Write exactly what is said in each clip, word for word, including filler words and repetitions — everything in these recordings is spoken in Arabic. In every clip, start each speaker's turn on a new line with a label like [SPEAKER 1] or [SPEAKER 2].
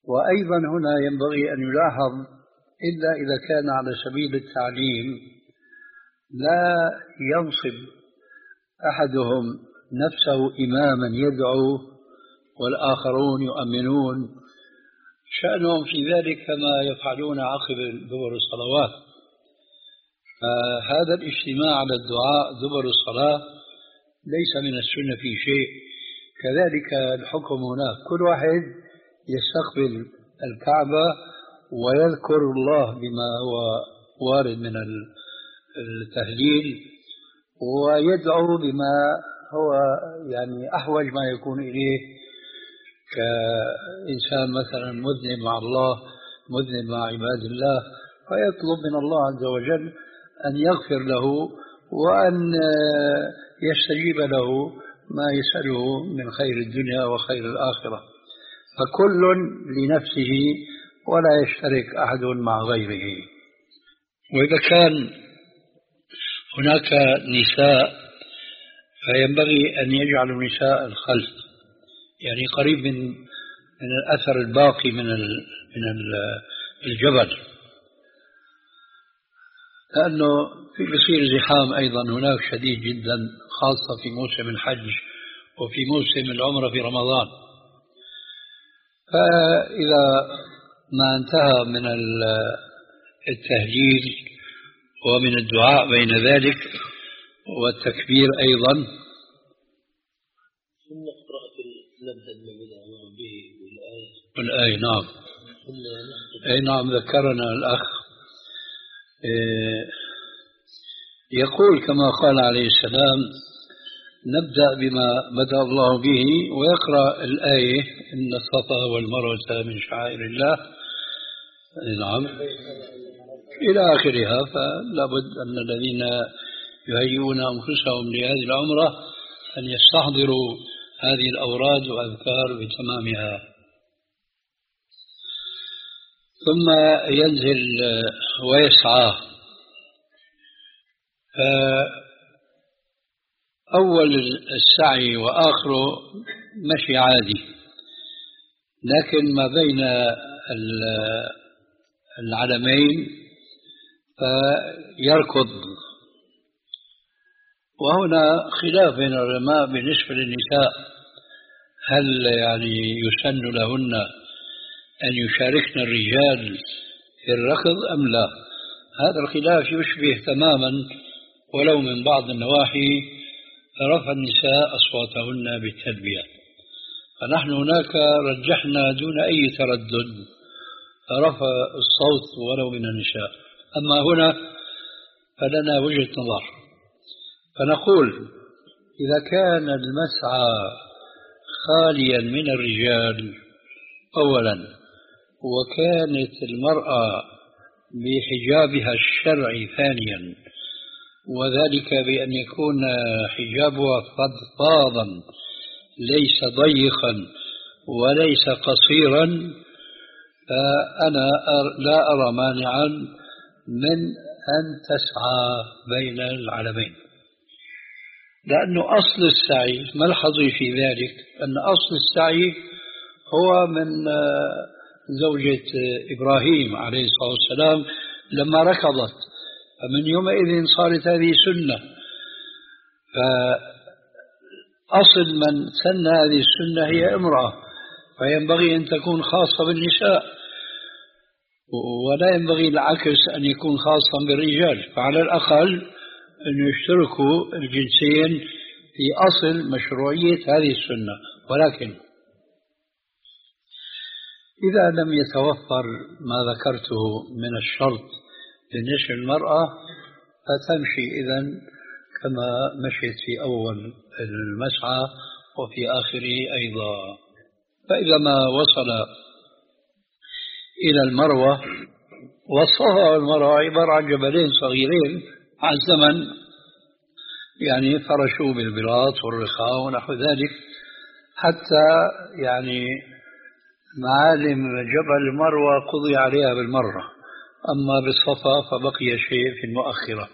[SPEAKER 1] وأيضا هنا ينبغي أن يلاحظ إلا إذا كان على سبيل التعليم لا ينصب أحدهم نفسه إماما يدعو والآخرون يؤمنون، شأنهم في ذلك كما يفعلون عقب دبر الصلوات. فهذا الاجتماع على الدعاء دبر الصلاة ليس من السنة في شيء. كذلك الحكم هناك، كل واحد يستقبل الكعبة ويذكر الله بما هو وارد من التهليل ويدعو بما هو يعني أحوج ما يكون إليه، كإنسان مثلا مذنب مع الله مذنب مع عباد الله، فيطلب من الله عز وجل أن يغفر له وأن يستجيب له ما يسأله من خير الدنيا وخير الآخرة. فكل لنفسه ولا يشترك أحد مع غيره. وإذا كان هناك نساء فينبغي أن يجعلوا نساء الخلف، يعني قريب من من الأثر الباقي من من الجبل، لأنه في بصير زحام أيضا هناك شديد جدا، خاصة في موسم الحج وفي موسم العمرة في رمضان. فإذا ما انتهى من التهجير ومن الدعاء بين ذلك والتكبير أيضا،
[SPEAKER 2] ثم قراءة المبدأ ما بدأ الله به والآية
[SPEAKER 1] والآية نعم أي نعم ذكرنا الأخ يقول كما قال عليه السلام نبدأ بما بدأ الله به ويقرأ الآية إن الصفا والمروة من شعائر الله نعم إلى آخرها. فلا بد أن الذين يهيئون أنفسهم لهذه العمرة أن يستحضروا هذه الأوراد وأذكار بتمامها. ثم ينزل ويسعى. أول السعي وآخره مشي عادي، لكن ما بين العلمين فيركض. وهنا خلاف بين العلماء بالنسبة للنساء، هل يعني يسن لهن أن يشاركن الرجال في الركض أم لا؟ هذا الخلاف يشبه تماما ولو من بعض النواحي رفع النساء أصواتهن بالتلبية، فنحن هناك رجحنا دون أي تردد رفع الصوت ولو من النساء. أما هنا فلنا وجهة نظر، فنقول إذا كان المسعى خاليا من الرجال أولا، وكانت المرأة بحجابها الشرعي ثانيا، وذلك بأن يكون حجابها فضفاضا ليس ضيقا وليس قصيرا، فأنا لا أرى مانعا من أن تسعى بين العلمين، لأنه أصل السعي ملحظي في ذلك أن أصل السعي هو من زوجة إبراهيم عليه الصلاة والسلام لما ركضت، فمن يومئذ صارت هذه سنة. فأصل من سن هذه السنة هي امرأة، فينبغي أن تكون خاصة بالنساء، ولا ينبغي العكس أن يكون خاصا بالرجال. فعلى الأقل أن يشتركوا الجنسين في أصل مشروعية هذه السنة. ولكن إذا لم يتوفر ما ذكرته من الشرط بالنسبة للمرأة فتمشي إذن كما مشيت في أول المسعى وفي آخره أيضا. فإذا ما وصل إلى المروة، والصفا والمروة عبارة عن جبلين صغيرين عن زمن يعني فرشوا بالبلاط والرخاء ونحو ذلك، حتى يعني معالم جبل المروة قضي عليها بالمرة، أما بالصفا فبقي شيء في المؤخرة.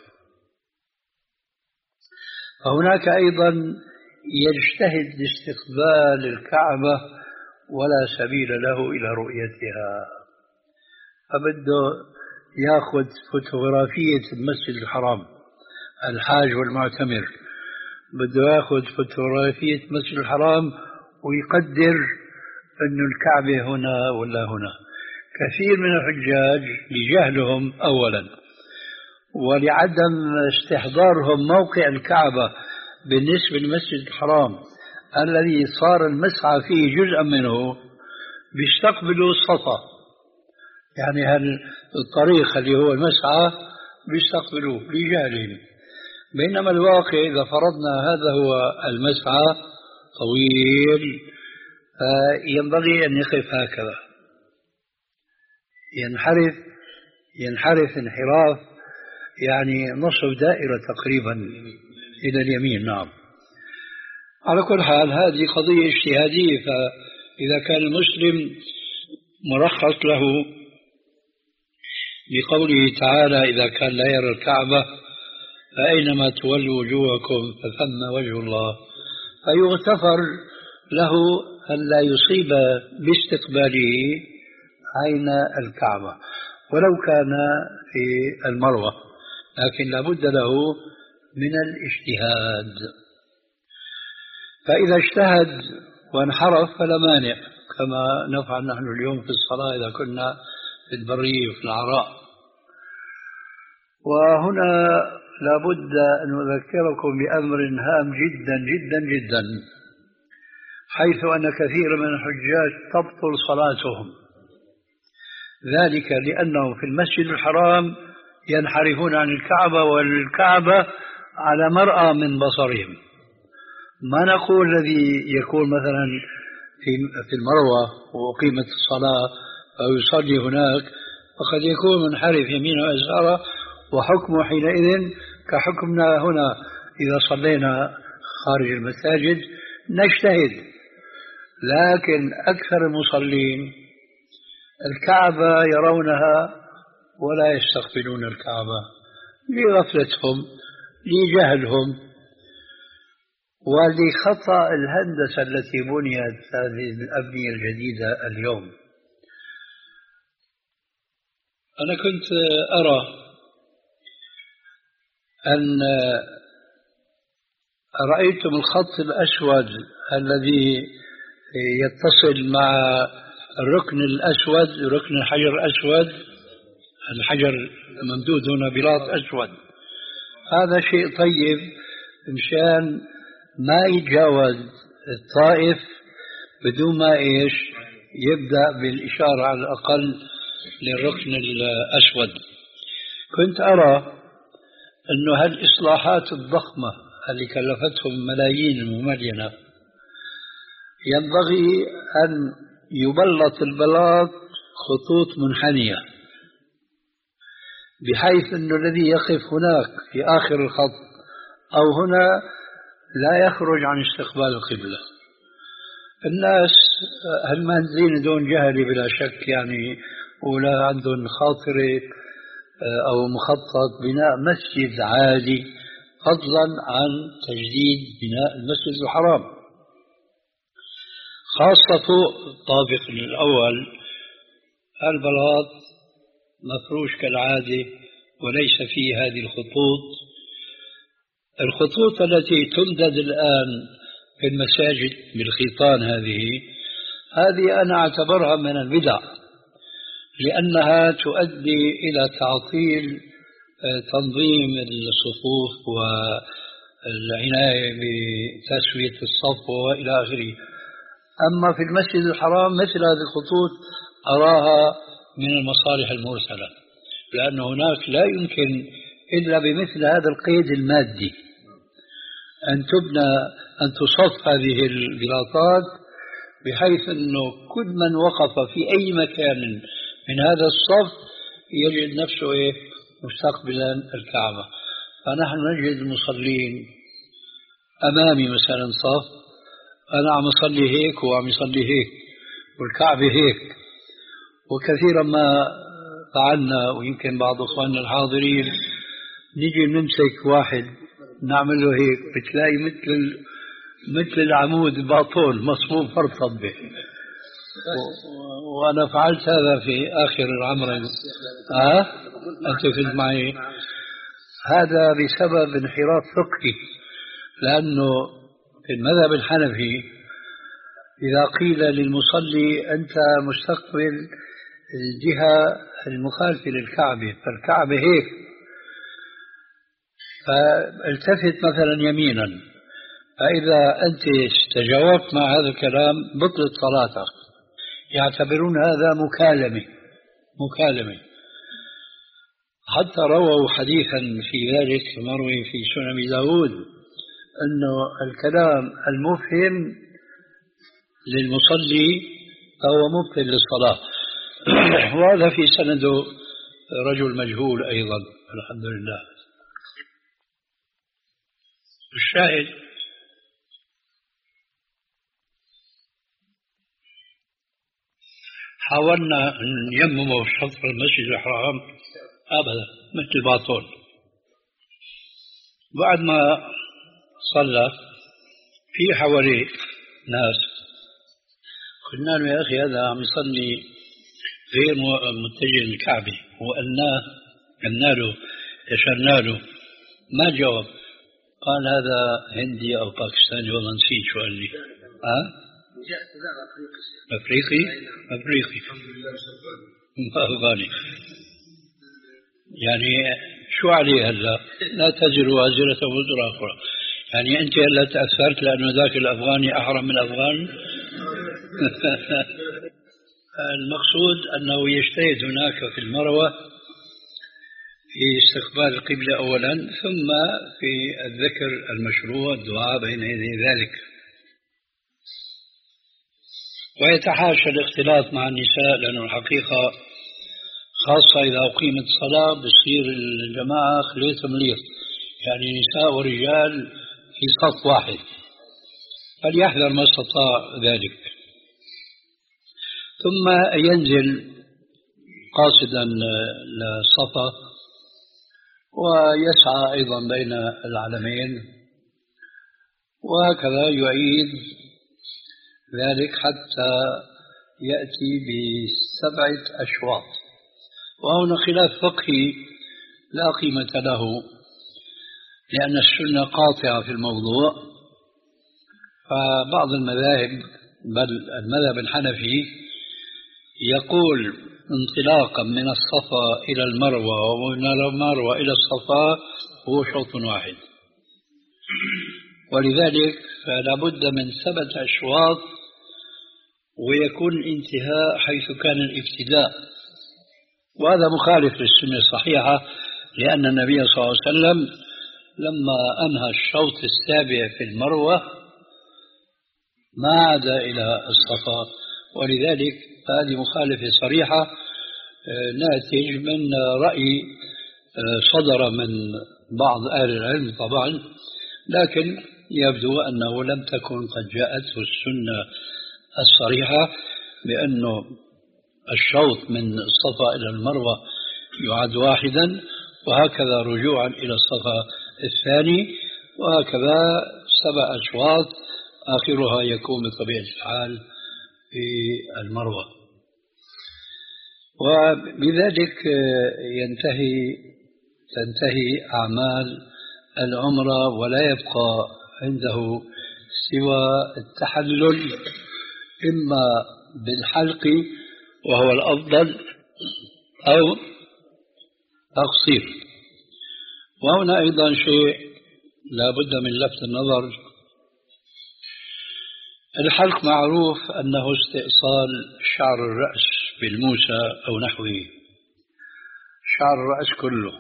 [SPEAKER 1] فهناك أيضا يجتهد لاستقبال الكعبة ولا سبيل له إلى رؤيتها. فبده يأخذ فوتوغرافية المسجد الحرام، الحاج والمعتمر بده يأخذ فوتوغرافية المسجد الحرام ويقدر أن الكعبة هنا ولا هنا. كثير من الحجاج لجهلهم أولا ولعدم استحضارهم موقع الكعبة بالنسبة للمسجد الحرام الذي صار المسعى فيه جزءا منه، بيستقبلوا الصفا، يعني هالطريق اللي هو المسعى بيستقبلوه لجهلهم. بينما الواقع إذا فرضنا هذا هو المسعى طويل ينبغي أن يقف هكذا، ينحرف ينحرف انحراف يعني نصف دائرة تقريبا إلى اليمين. نعم. على كل حال هذه قضية اجتهادية، فإذا كان المسلم مرخص له بقوله تعالى إذا كان لا يرى الكعبة فأينما تولوا وجوهكم فثم وجه الله، فيغتفر له أن لا يصيب باستقباله عين الكعبة ولو كان في المروة، لكن لابد له من الاجتهاد. فإذا اجتهد وانحرف فلا مانع، كما نفعل نحن اليوم في الصلاة إذا كنا في البرية وفي العراء. وهنا لابد أن أذكركم بأمر هام جدا جدا جدا، حيث أن كثير من الحجاج تبطل صلاتهم، ذلك لأنهم في المسجد الحرام ينحرفون عن الكعبة والكعبة على مرأى من بصرهم. ما نقول الذي يكون مثلا في في المروة وقيمة الصلاة أو يصلي هناك وقد يكون منحرف يمين ويسار، وحكمه حينئذ كحكمنا هنا إذا صلينا خارج المساجد نجتهد. لكن أكثر المصلين الكعبة يرونها ولا يستقبلون الكعبة لغفلتهم لجهلهم ولخطأ الهندسة التي بنيت هذه الأبنية الجديدة اليوم. أنا كنت أرى أن رأيتم الخط الأسود الذي يتصل مع الركن الأسود، ركن الحجر الأسود، الحجر ممدود هنا بلاط أسود، هذا شيء طيب مشان ما يتجاوز الطائف بدون ما إيش يبدأ بالإشارة على الأقل للركن الأسود. كنت أرى أنه هالإصلاحات الضخمة اللي كلفتهم ملايين المملينة ينبغي أن يبلط البلاط خطوط منحنية، بحيث أنه الذي يقف هناك في آخر الخط أو هنا لا يخرج عن استقبال القبلة. الناس هالمهندسين دون جهل بلا شك يعني، ولا عندهم خاطرة أو مخطط بناء مسجد عالي فضلا عن تجديد بناء المسجد الحرام، خاصة فوق الطابق الأول البلاط مفروش كالعادة وليس فيه هذه الخطوط. الخطوط التي تمدد الآن في المساجد بالخيطان هذه هذه أنا أعتبرها من البدع، لأنها تؤدي إلى تعطيل تنظيم الصفوف والعناية بتسوية الصف وإلى آخره. أما في المسجد الحرام مثل هذه الخطوط أراها من المصالح المرسلة، لأن هناك لا يمكن إلا بمثل هذا القيد المادي أن تبنى أن تصف هذه البلاطات، بحيث أنه كل من وقف في أي مكان من هذا الصف يجد نفسه إيه مستقبلا الكعبة. فنحن نجد المصلين أمامي مثلا صف، أنا عم أصلي هيك وعم يصلي هيك والكعبة هيك. وكثيرا ما فعلنا، ويمكن بعض أخواننا الحاضرين، نيجي نمسك واحد نعمل له هيك بتلاقي مثل مثل العمود باطول مصموم فرطب به. وأنا فعلت هذا في آخر العمر. أه؟ أنت كنت معي. هذا بسبب انحراف فقهي، لأنه في المذهب الحنفي إذا قيل للمصلي أنت مستقبل الجهة المخالفة للكعبة، فالكعبة هيك، فالتفت مثلا يمينا، فإذا أنت استجوبت مع هذا الكلام بطلت صلاتك. يعتبرون هذا مكالمة مكالمة حتى رووا حديثا في ذلك مروي في سنن أبي داود أنه الكلام المفهم للمصلي فهو مبطل للصلاة. وهذا في سنده رجل مجهول أيضا، الحمد لله. الشاهد حاولنا أن نيممه في شطر المسجد الحرام، أبدا مثل باطول. بعد ما صلى في حوالي ناس، قلنا له يا أخي هذا عم يصلي غير متجه للكعبة، وقلناه قلنا له أشرنا له ما جاوب. قال هذا هندي أو باكستاني، والله نسيت شو قال لي. أه؟ أفريقي أفريقي أفغاني. يعني شو عليه هلا؟ لا تزر وازرة وزر أخرى. يعني أنت هلا تأثرت لأنه ذاك الأفغاني أحرم من الأفغان. المقصود أنه يجتهد هناك في المروة في استقبال القبلة أولا، ثم في الذكر المشروع الدعاء بين يدي ذلك، ويتحاشى الاختلاط مع النساء، لأنه الحقيقة خاصة إذا أقيمت الصلاة بصير الجماعة خليط مليط، يعني نساء ورجال في صف واحد، فليحذر ما استطاع ذلك. ثم ينزل قاصدا للصفا ويسعى أيضا بين العلمين، وهكذا يعيد ذلك حتى يأتي بسبعة أشواط. وهنا خلاف فقهي لا قيمة له، لأن السنة قاطعة في الموضوع. فبعض المذاهب بل المذهب الحنفي يقول انطلاقا من الصفا إلى المروة ومن المروة إلى الصفا هو شوط واحد، ولذلك فلا بد من سبعة أشواط، ويكون الانتهاء حيث كان الابتداء. وهذا مخالف للسنة الصحيحة، لأن النبي صلى الله عليه وسلم لما أنهى الشوط السابع في المروة ما عاد إلى الصفا، ولذلك هذه مخالفة صريحة ناتج من رأي صدر من بعض أهل العلم طبعا، لكن يبدو أنه لم تكن قد جاءته السنة الصريحة بأنه الشوط من الصفا إلى المروة يعد واحدا، وهكذا رجوعا إلى الصفا الثاني، وهكذا سبع أشواط آخرها يكون بطبيعة الحال في المروة. وبذلك ينتهي تنتهي أعمال العمرة، ولا يبقى عنده سوى التحلل إما بالحلق وهو الأفضل أو تقصير. وهنا أيضا شيء لا بد من لفت النظر. الحلق معروف أنه استئصال شعر الرأس بالموسى أو نحوه، شعر الرأس كله.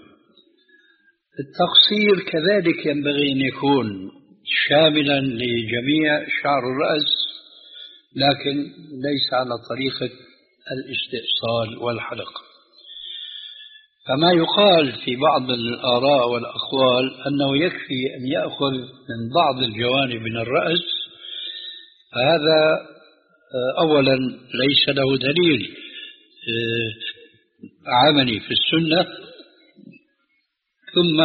[SPEAKER 1] التقصير كذلك ينبغي أن يكون شاملا لجميع شعر الرأس، لكن ليس على طريقة الاستئصال والحلق. فما يقال في بعض الآراء والأقوال أنه يكفي أن يأخذ من بعض الجوانب من الرأس، فهذا أولا ليس له دليل عملي في السنة، ثم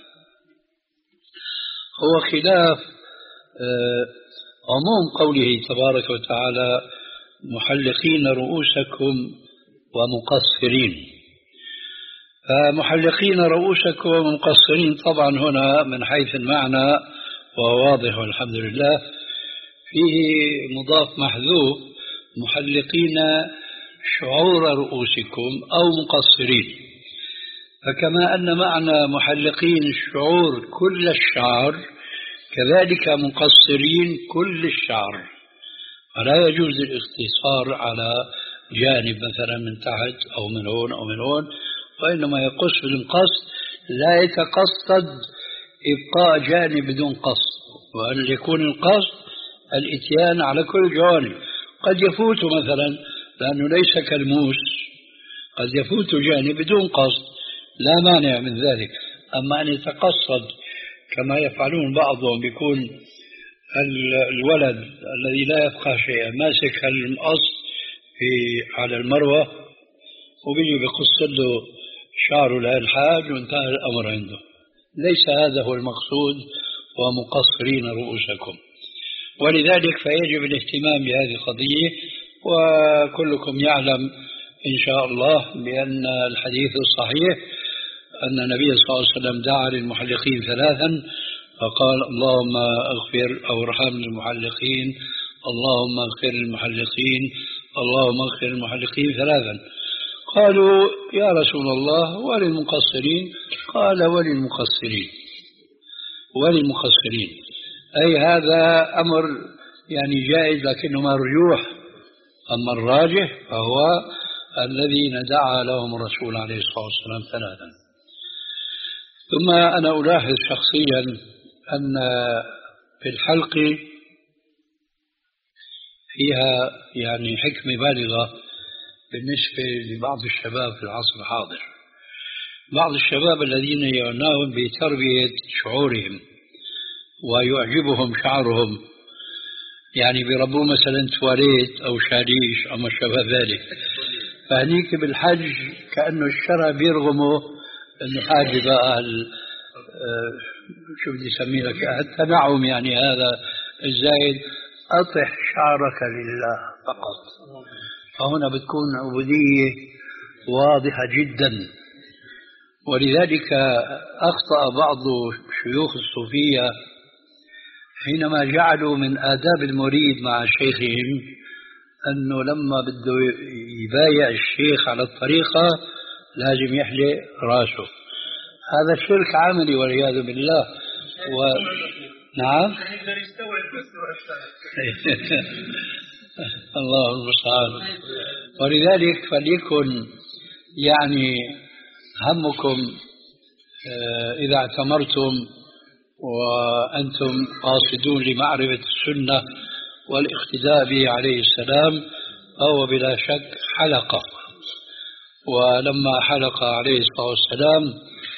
[SPEAKER 1] هو خلاف عموم قوله تبارك وتعالى محلقين رؤوسكم ومقصرين. فمحلقين رؤوسكم ومقصرين طبعا هنا من حيث المعنى وهو واضح والحمد لله، فيه مضاف محذوف، محلقين شعور رؤوسكم أو مقصرين. فكما أن معنى محلقين الشعور كل الشعر، كذلك مقصرين كل الشعر، ولا يجوز الاقتصار على جانب مثلا من تحت أو من هون أو من هون، وإنما يقص بالقصد، لا يتقصد إبقاء جانب بدون قصد، وأن يكون القصد الإتيان على كل الجوانب. قد يفوت مثلا، لأنه ليس كالموس، قد يفوت جانب بدون قصد، لا مانع من ذلك. أما أن يتقصد كما يفعلون بعضهم، بيكون الولد الذي لا يفقه شيئا ماسك المقص في على المروة وبيجي بيقص له شعره للحاج وانتهى الأمر عنده. ليس هذا هو المقصود، ومقصرين رؤوسكم. ولذلك فيجب الاهتمام بهذه القضية. وكلكم يعلم إن شاء الله بأن الحديث الصحيح أن النبي صلى الله عليه وسلم دعا للمحلقين ثلاثا فقال اللهم اغفر أو ارحم المحلقين، اللهم اغفر المحلقين، اللهم اغفر المحلقين ثلاثا. قالوا يا رسول الله وللمقصرين؟ قال وللمقصرين وللمقصرين، أي هذا أمر يعني جائز لكنه مرجوح. أما الراجح فهو الذين دعا لهم الرسول عليه الصلاة والسلام ثلاثا. ثم أنا ألاحظ شخصيا أن في الحلق فيها يعني حكمة بالغة بالنسبة لبعض الشباب في العصر الحاضر. بعض الشباب الذين يعنون بتربية شعورهم ويعجبهم شعرهم، يعني بيربوا مثلا تواليت أو شاليش أو ما شابه ذلك، فهنيك بالحج كأنه الشرع بيرغمه أنه حاجة بقى شو بدي أسمي لك التنعم، يعني هذا الزايد، أطح شعرك لله فقط. فهنا بتكون عبودية واضحة جدا. ولذلك أخطأ بعض شيوخ الصوفية حينما جعلوا من آداب المريد مع شيخهم أنه لما بده يبايع الشيخ على الطريقة لازم يحلق راسه. هذا شرك عملي والعياذ بالله. و... نعم الله المستعان. ولذلك فليكن يعني همكم إذا اعتمرتم وأنتم قاصدون لمعرفة السنة والاقتداء به عليه السلام، فهو بلا شك حلقة. ولما حلق عليه الصلاة والسلام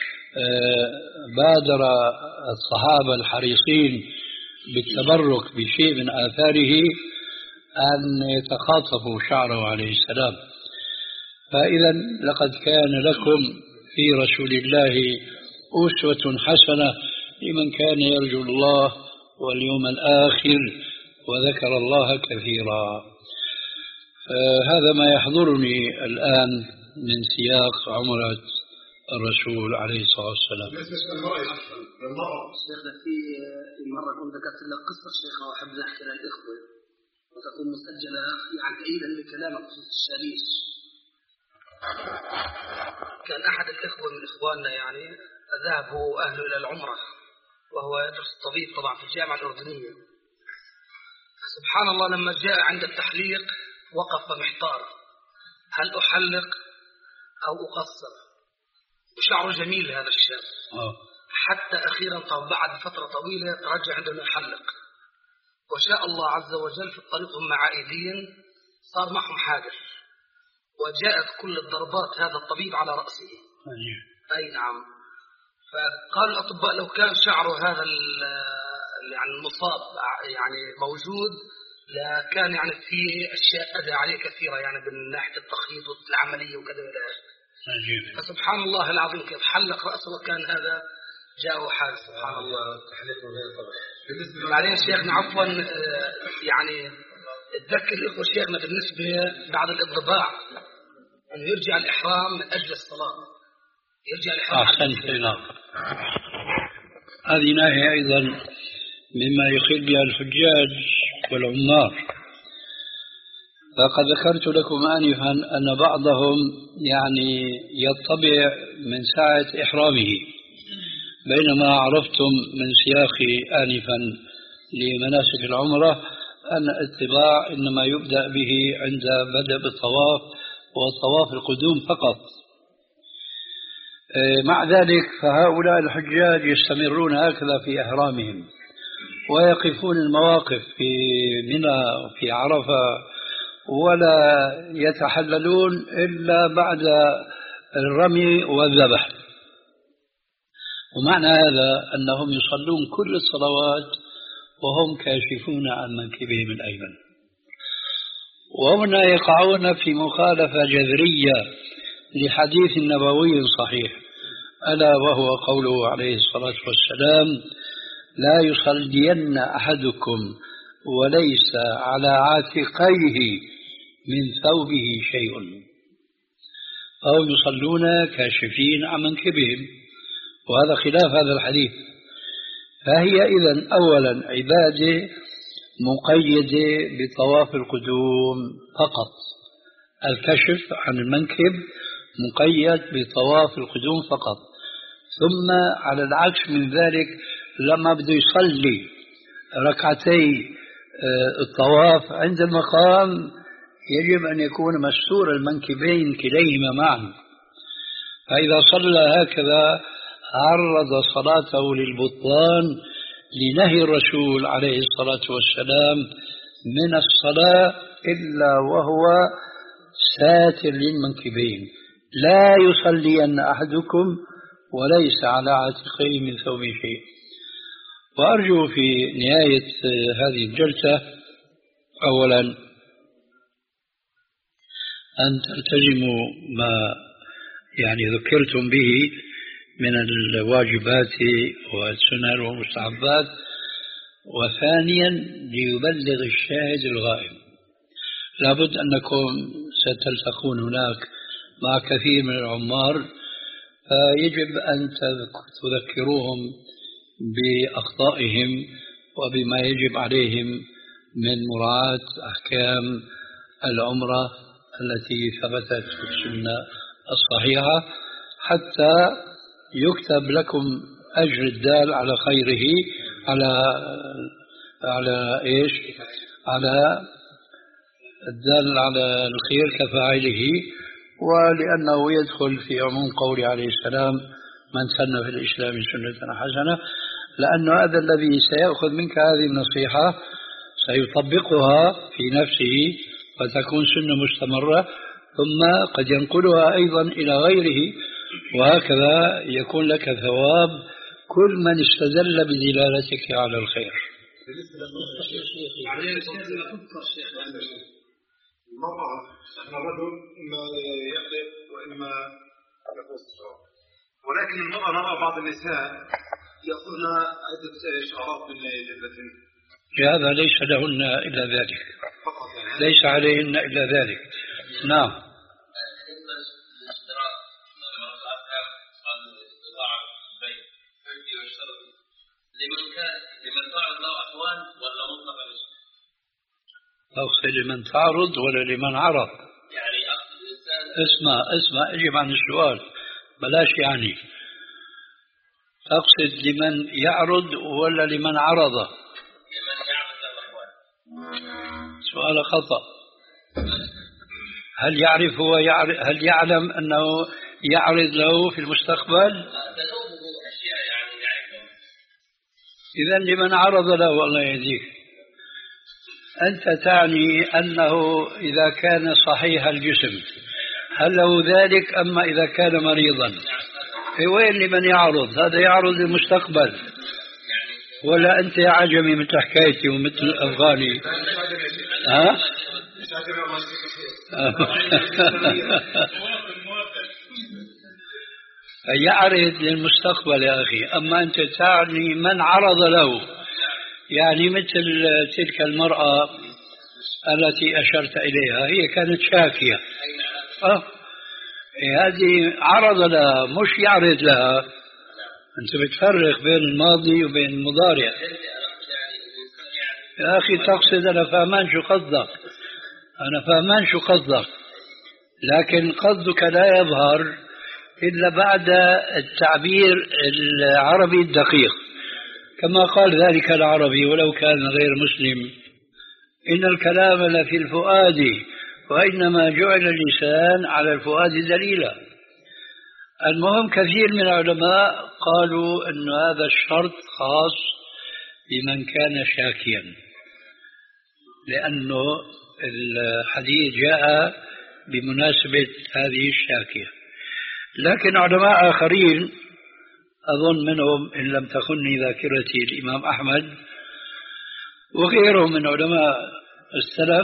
[SPEAKER 1] بادر الصحابة الحريصين بالتبرك بشيء من آثاره أن يتخاطفوا شعره عليه السلام. فإذا لقد كان لكم في رسول الله أسوة حسنة لمن كان يرجو الله واليوم الآخر وذكر الله كثيرا. هذا ما يحضرني الآن من سياق عمرة الرسول عليه الصلاة والسلام.
[SPEAKER 3] شيخنا في مرة كنت ذكرت لك قصة شيخنا وأحب أحكي للإخوة وتكون مسجلة يعني تأييدا لكلامك بخصوص الشاليش. كان أحد الإخوة من إخواننا يعني ذهب هو أهله إلى العمرة وهو يدرس الطبيب طبعا في الجامعة الأردنية. سبحان الله لما جاء عند التحليق وقف محتار، هل أحلق أو أقصر؟ وشعره جميل هذا الشاب أوه. حتى أخيرا طب بعد فترة طويلة ترجع عنده أنه يحلق، وشاء الله عز وجل في الطريق هم عائدين صار معهم حادث وجاءت كل الضربات هذا الطبيب على رأسه. أيه. أي نعم. فقال الأطباء لو كان شعره هذا يعني المصاب يعني موجود لكان يعني في أشياء أدى عليه كثيرة يعني من ناحية التخييط والعملية وكذا وكذا. فسبحان الله العظيم كيف حلق رأسه وكان هذا جاءه حال. سبحان الله. بعدين شيخنا عفوا يعني تذكر الإخوة شيخنا بالنسبة بعد الانطباع أنه يرجع الإحرام من أجل الصلاة، يرجع الإحرام.
[SPEAKER 1] أحسنت. نعم، هذه ناحية أيضا مما يخل بها الحجاج والعمار. فقد ذكرت لكم آنفا أن بعضهم يعني يطبع من ساعة إحرامه، بينما عرفتم من سياقي آنفا لمناسك العمرة أن الطباع إنما يبدأ به عند بدء بالطواف وطواف القدوم فقط. مع ذلك فهؤلاء الحجاج يستمرون هكذا في إحرامهم، ويقفون المواقف في منى وفي عرفة، ولا يتحللون إلا بعد الرمي والذبح. ومعنى هذا أنهم يصلون كل الصلوات وهم كاشفون عن منكبهم الأيمن، وهنا يقعون في مخالفة جذرية لحديث نبوي صحيح، ألا وهو قوله عليه الصلاة والسلام: لا يصلين أحدكم وليس على عاتقيه من ثوبه شيء. فهم يصلون كاشفين عن منكبهم، وهذا خلاف هذا الحديث. فهي إذن أولا عبادة مقيدة بطواف القدوم فقط، الكشف عن المنكب مقيد بطواف القدوم فقط. ثم على العكس من ذلك، لما بده يصلي ركعتي الطواف عند المقام يجب أن يكون مستور المنكبين كليهما معا. فإذا صلى هكذا عرض صلاته للبطلان لنهي الرسول عليه الصلاة والسلام من الصلاة إلا وهو ساتر للمنكبين. لا يصلين أحدكم وليس على عاتقيه من ثوب شيء. وأرجو في نهاية هذه الجلسة أولا أن تلتزموا ما يعني ذكرتم به من الواجبات والسنن والمستحبات، وثانيا ليبلغ الشاهد الغائب. لابد أنكم ستلتقون هناك مع كثير من العمار، فيجب أن تذكروهم بأخطائهم وبما يجب عليهم من مراعاة أحكام العمرة التي ثبتت في السنة الصحيحة، حتى يكتب لكم أجر الدال على خيره، على على إيش؟ على الدال على الخير كفاعله، ولأنه يدخل في عموم قول عليه السلام: من سن في الإسلام سنة حسنة، لأن هذا الذي سيأخذ منك هذه النصيحة سيطبقها في نفسه وتكون سنة مستمرة، ثم قد ينقلها أيضا إلى غيره، وهكذا يكون لك ثواب كل من استدل بدلالتك على الخير.
[SPEAKER 4] المرأة أن الرجل إما يحلق وإما يقص الشعر، ولكن المرأة نرى بعض النساء يأخذن عدة شعرات من جلدتهن.
[SPEAKER 1] هذا ليس لهن إلا ذلك، ليس عليهن إلا ذلك. نعم.
[SPEAKER 2] لمن تعرض له أحوال ولا مطلقا؟
[SPEAKER 1] أقصد لمن تعرض ولا لمن عرض؟
[SPEAKER 2] يعني أقصد الإنسان.
[SPEAKER 1] اسمع اسمع اجب عن السؤال، بلاش يعني. أقصد لمن يعرض ولا لمن عرض؟
[SPEAKER 2] لمن يعرض له أحوال.
[SPEAKER 1] سؤال خطأ. هل يعرف هو يعرف هل يعلم أنه يعرض له في المستقبل؟ إذا لمن عرض له والله يهديك. أنت تعني أنه إذا كان صحيح الجسم هل له ذلك، أما إذا كان مريضا في وين لمن يعرض؟ هذا يعرض للمستقبل. ولا أنت يا عجمي مثل حكايتي ومثل الأفغاني؟ ها؟ يعرض للمستقبل يا أخي. أما أنت تعني من عرض له، يعني مثل تلك المرأة التي أشرت إليها هي كانت شاكية. أه؟ هذه عرض لها مش يعرض لها. أنت بتفرق بين الماضي وبين المضارع. يا أخي تقصد أنا فهمان شو قصدك، أنا فهمان شو قصدك، لكن قصدك لا يظهر إلا بعد التعبير العربي الدقيق، كما قال ذلك العربي ولو كان غير مسلم: إن الكلام لفي الفؤاد وإنما جعل اللسان على الفؤاد دليلا. المهم كثير من العلماء قالوا أن هذا الشرط خاص بمن كان شاكيا، لأنه الحديث جاء بمناسبة هذه الشاكية. لكن علماء آخرين أظن منهم إن لم تخني ذاكرتي الإمام أحمد وغيرهم من علماء السلف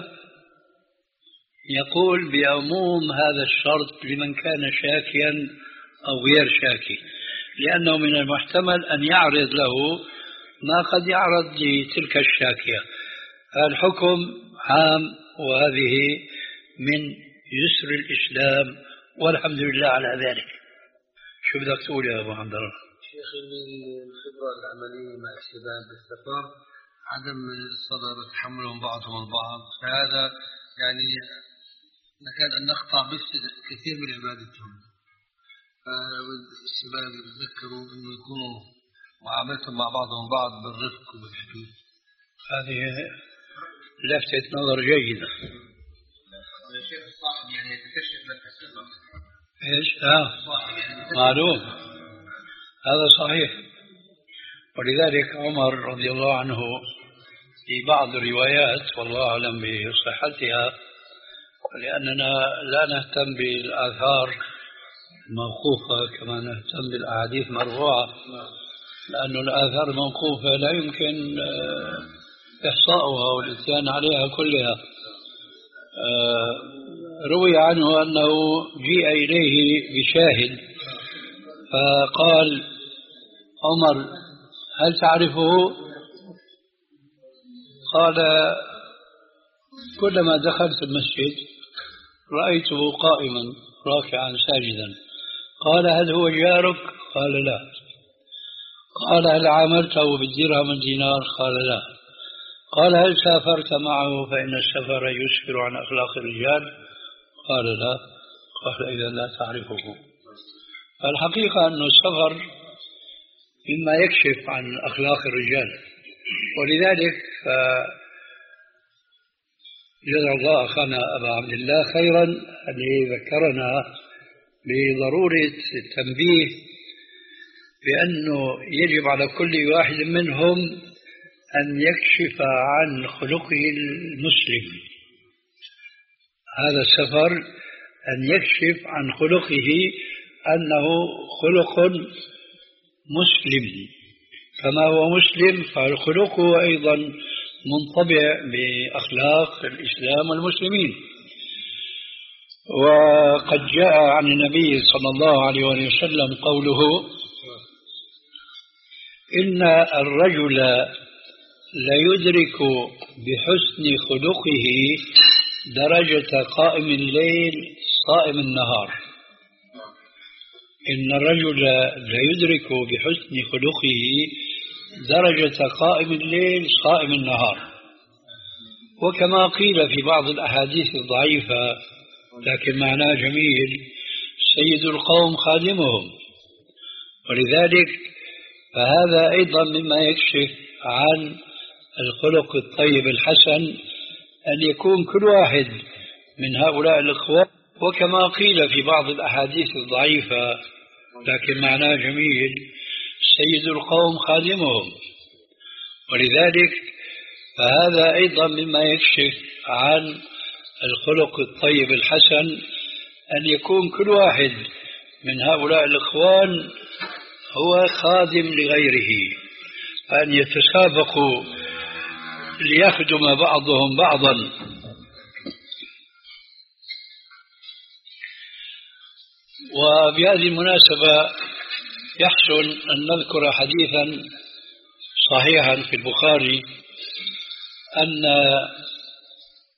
[SPEAKER 1] يقول بعموم هذا الشرط لمن كان شاكيا أو غير شاكي، لأنه من المحتمل أن يعرض له ما قد يعرض لتلك الشاكية. الحكم عام، وهذه من يسر الإسلام والحمد لله على ذلك. شو بدك تقول يا أبو عبد الله؟
[SPEAKER 2] شيخي، من الخبرة العملية مع الشباب بالسفر عدم الصدر تحملهم بعضهم البعض، فهذا يعني نكاد أن نقطع كثير من عبادتهم. فالشباب يتذكروا أنه يكونوا معاملتهم مع بعضهم بعض بالرفق والحدود.
[SPEAKER 1] هذه لفتة نظر جيدة.
[SPEAKER 2] الشيخ الصاحب يعني يتكشف لك السر.
[SPEAKER 1] ايش؟ اه معلوم، هذا صحيح. ولذلك عمر رضي الله عنه في بعض الروايات، والله أعلم بصحتها، لأننا لا نهتم بالآثار الموقوفة كما نهتم بالأحاديث المرفوعة، لأن الآثار الموقوفة لا يمكن إحصاؤها والإتيان عليها كلها. روي عنه أنه جيء إليه بشاهد فقال عمر: هل تعرفه؟ قال: كلما دخلت المسجد رأيته قائما راكعا ساجدا. قال: هل هو جارك؟ قال: لا. قال: هل عاملته بالدرهم والدينار؟ قال: لا. قال: هل سافرت معه فإن السفر يسفر عن أخلاق الرجال؟ قال: لا. قال: إذا لا تعرفه. الحقيقة أن السفر مما يكشف عن أخلاق الرجال، ولذلك جزا الله أخانا أبا عبد الله خيرا أن ذكرنا بضرورة التنبيه بأنه يجب على كل واحد منهم أن يكشف عن خلقه المسلم. هذا السفر أن يكشف عن خلقه أنه خلق مسلم، كما هو مسلم فخلقه أيضا منطبع بأخلاق الإسلام والمسلمين. وقد جاء عن النبي صلى الله عليه وسلم قوله: إن الرجل ليدرك بحسن خلقه درجة قائم الليل صائم النهار. إن الرجل ليدرك بحسن خلقه درجة قائم الليل صائم النهار. وكما قيل في بعض الأحاديث الضعيفة لكن معناه جميل: سيد القوم خادمهم. ولذلك فهذا أيضا مما يكشف عن الخلق الطيب الحسن أن يكون كل واحد من هؤلاء الإخوة، وكما قيل في بعض الأحاديث الضعيفة لكن معناه جميل: سيد القوم خادمهم. ولذلك فهذا أيضا مما يكشف عن الخلق الطيب الحسن أن يكون كل واحد من هؤلاء الإخوان هو خادم لغيره، أن يتسابقوا ليخدم بعضهم بعضا. وبهذه المناسبة يحسن أن نذكر حديثا صحيحا في البخاري أن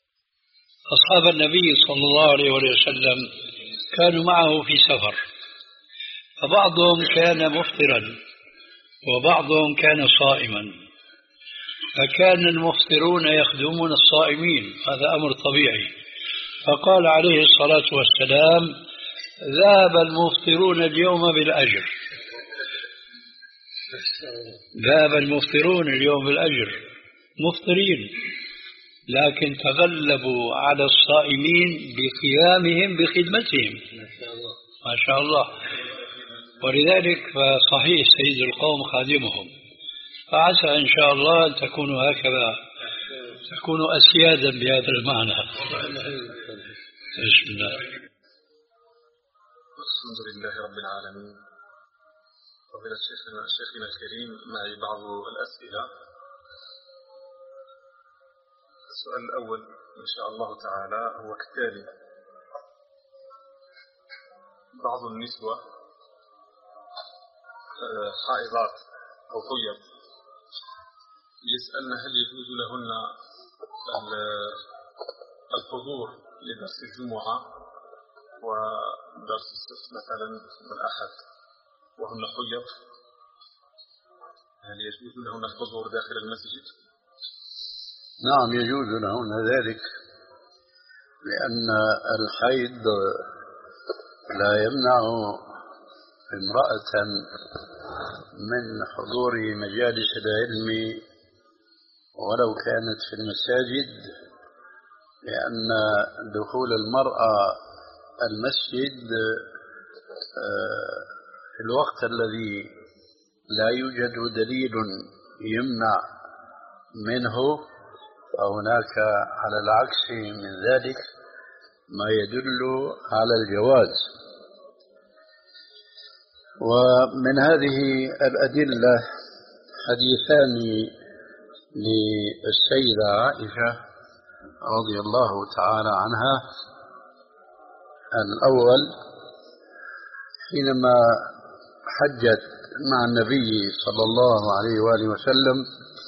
[SPEAKER 1] أصحاب النبي صلى الله عليه وسلم كانوا معه في سفر، فبعضهم كان مفطرا وبعضهم كان صائما، فكان المفطرون يخدمون الصائمين، هذا أمر طبيعي. فقال عليه الصلاة والسلام: ذهب المفطرون اليوم بالأجر، ذهب المفطرون اليوم بالأجر، مفطرين، لكن تغلبوا على الصائمين بقيامهم بخدمتهم. ما شاء الله. ولذلك فصحيح سيد القوم خادمهم، فعسى إن شاء الله أن تكونوا هكذا، تكونوا أسيادا بهذا المعنى. بسم الله.
[SPEAKER 5] الحمد لله رب العالمين. فضيلة شيخنا شيخنا الكريم، معي بعض الأسئلة. السؤال الأول إن شاء الله تعالى هو كالتالي: بعض النسوة حائضات أو حيض يسألن هل يجوز لهن الحضور لدرس الجمعة ودرس السبت مثلا والأحد وهن حيض، هل يجوز لهن الحضور داخل المسجد؟
[SPEAKER 1] نعم يجوز لهن ذلك، لأن الحيض لا يمنع امرأة من حضور مجالس العلم ولو كانت في المساجد، لأن دخول المرأة المسجد في الوقت الذي لا يوجد دليل يمنع منه، فهناك على العكس من ذلك ما يدل على الجواز. ومن هذه الأدلة حديثان للسيدة عائشة رضي الله تعالى عنها. الأول حينما حجت مع النبي صلى الله عليه وآله وسلم